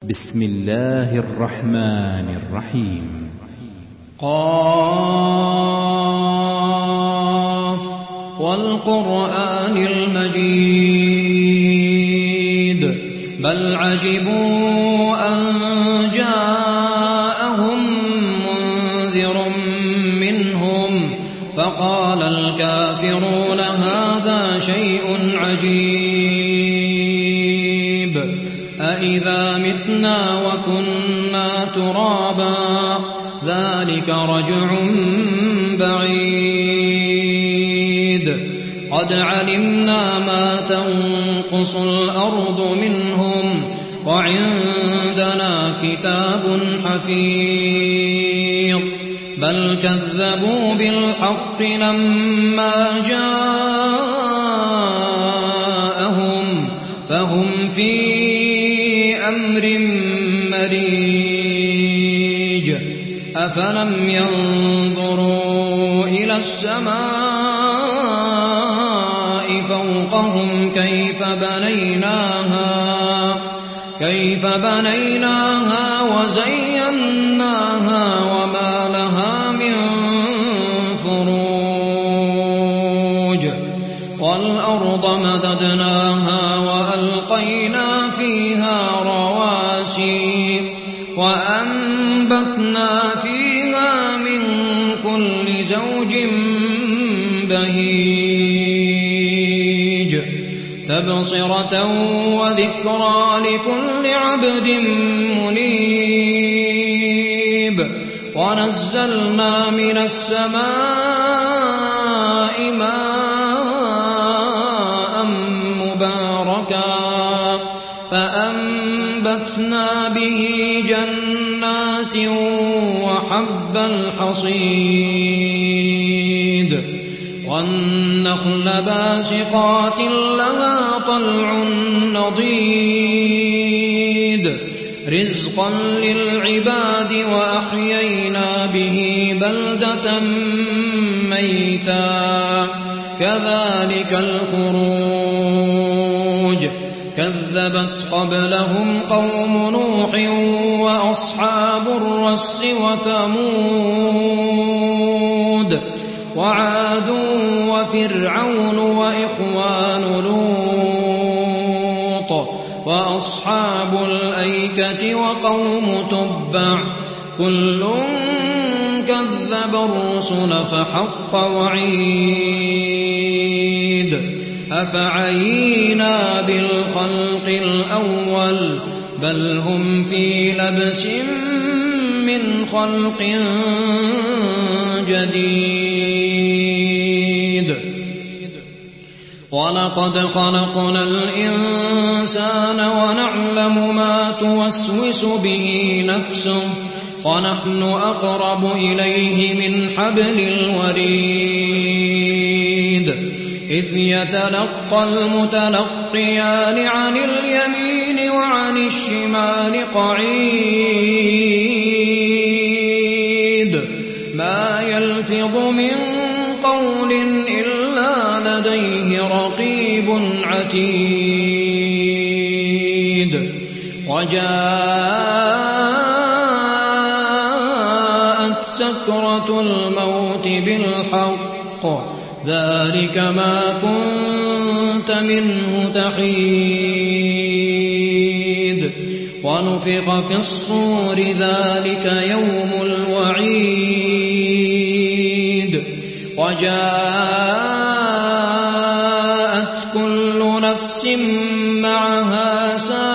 بسم الله الرحمن الرحيم. قاف والقرآن المجيد بل عجبوا أن جاءهم منذر منهم فقال الكافرون هذا شيء عجيب أإذا متنا وكنا ترابا ذلك رجع بعيد قد علمنا ما تنقص الأرض منهم وعندنا كتاب حفيظ بل كذبوا بالحق لما جاءهم فهم في أمر مريج أفلم ينظروا إلى السماء فوقهم كيف بنيناها وزيناها وما لها من فروج والأرض مددناها وألقينا فيها رواسي وأنبتنا فيها من كل زوج بهيج تبصرة وذكرى لكل عبد منيب ونزلنا من السماء ماء مباركا فأنبتنا به جنات وحب الحصيد والنخل باسقات لها طلع نضيد رزقا للعباد وأحيينا به بلدة ميتا كذلك الخروج كذبت قبلهم قوم نوح وأصحاب الرس وثمود وعاد وفرعون وإخوان لوط وأصحاب الأيكة وقوم تبع كل كذب الرسل فحق وعيد أفعينا بالخلق الأول بل هم في لبس من خلق جديد ولقد خلقنا الإنسان ونعلم ما توسوس به نفسه ونحن أقرب إليه من حبل الوريد إذ يتلقى المتلقيان عن اليمين وعن الشمال قعيد ما يلفظ من قول إلا لديه رقيب عتيد وجاءت سكرة الموت بالحق ذلك ما كنت منه تحيد ونفخ في الصور ذلك يوم الوعيد وجاءت كل نفس معها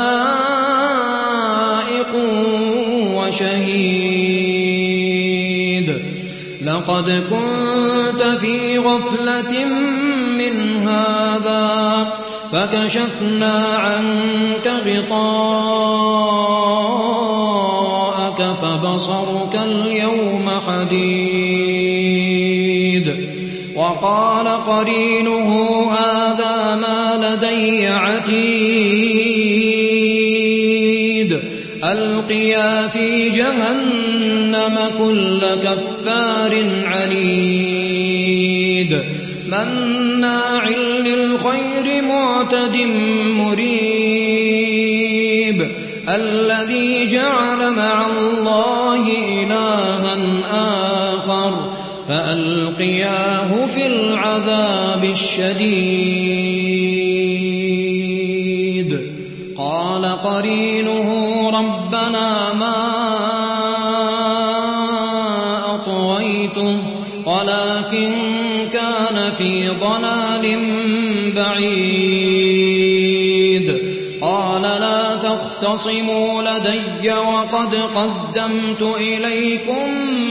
سائق وشهيد لقد كنت في غفلة من هذا فكشفنا عنك غطاءك فبصرك اليوم حديد وقال قرينه هذا ما لدي عتيد ألقيا في جهنم كل كفار عنيد مناع للخير معتد مريب الذي جعل مع الله إلها آخر فألقياه في العذاب الشديد قال قرينه ربنا ما أطويته ولكن كان في ضلال بعيد قال لا تختصموا لدي وقد قدمت إليكم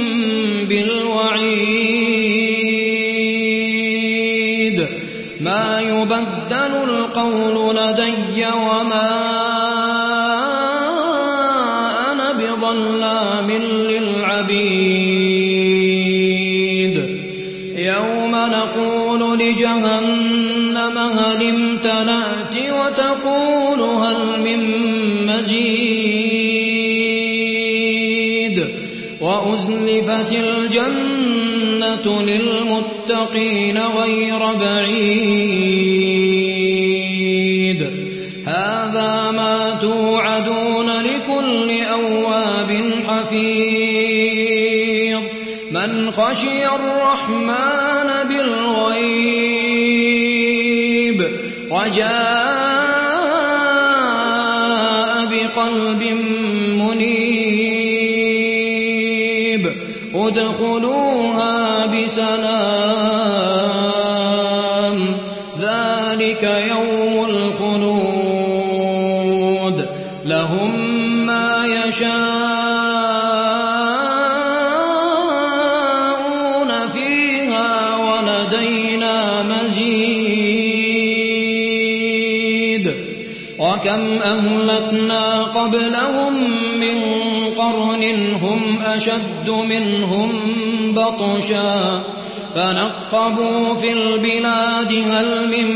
بالوعيد ما يبدل القول لدي وما أنا بظلام للعبيد يوم نقول لجهنم هل امتلأت وتقول هل من مزيد وأزلفت الجنة للمتقين غير بعيد هذا ما توعدون لكل أواب حفيظ من خشي الرحمن بالغيب وجاء بقلب منيب ادخلوها بسلام ذلك يوم الخلود لهم ما يشاءون فيها ولدينا مزيد وكم أهلكنا قبلهم من قرن هم أشد منهم بطشا فنقبوا في البلاد هل من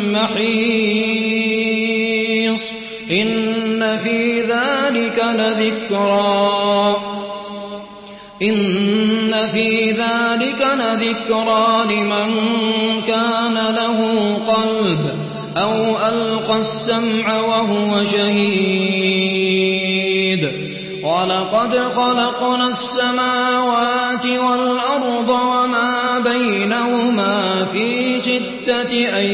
محيص إن في ذلك لذكرى لمن كان له قلب أو ألقى السمع وهو شهيد ولقد خلقنا السماوات والأرض وما بينهما في 6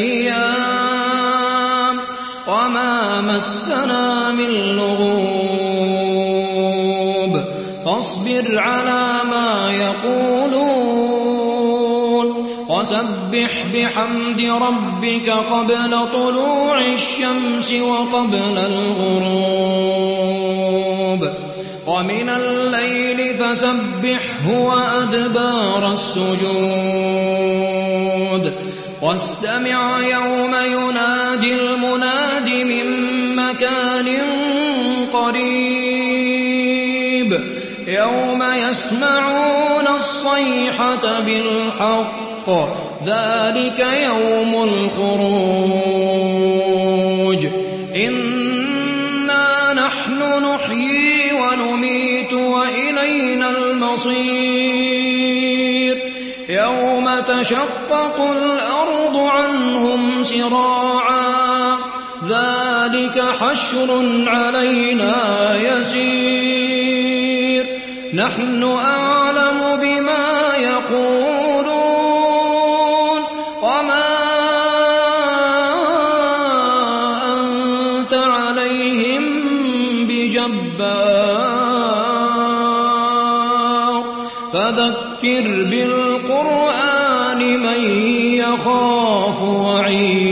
أيام وما مسنا من لغوب فاصبر على ما يقولون وسبح بحمد ربك قبل طلوع الشمس وقبل الغروب ومن الليل فسبحه وأدبار السجود واستمع يوم ينادي المناد من مكان قريب يوم يسمعون الصيحة بالحق ذلك يوم الخروج إنا نحن نحيي ونميت وإلينا المصير يوم تشقق الأرض عنهم سراعا ذلك حشر علينا يسير نحن أعلم بما يقولون وما أنت عليهم بجبار فذكر بالقرآن من يخاف وعيد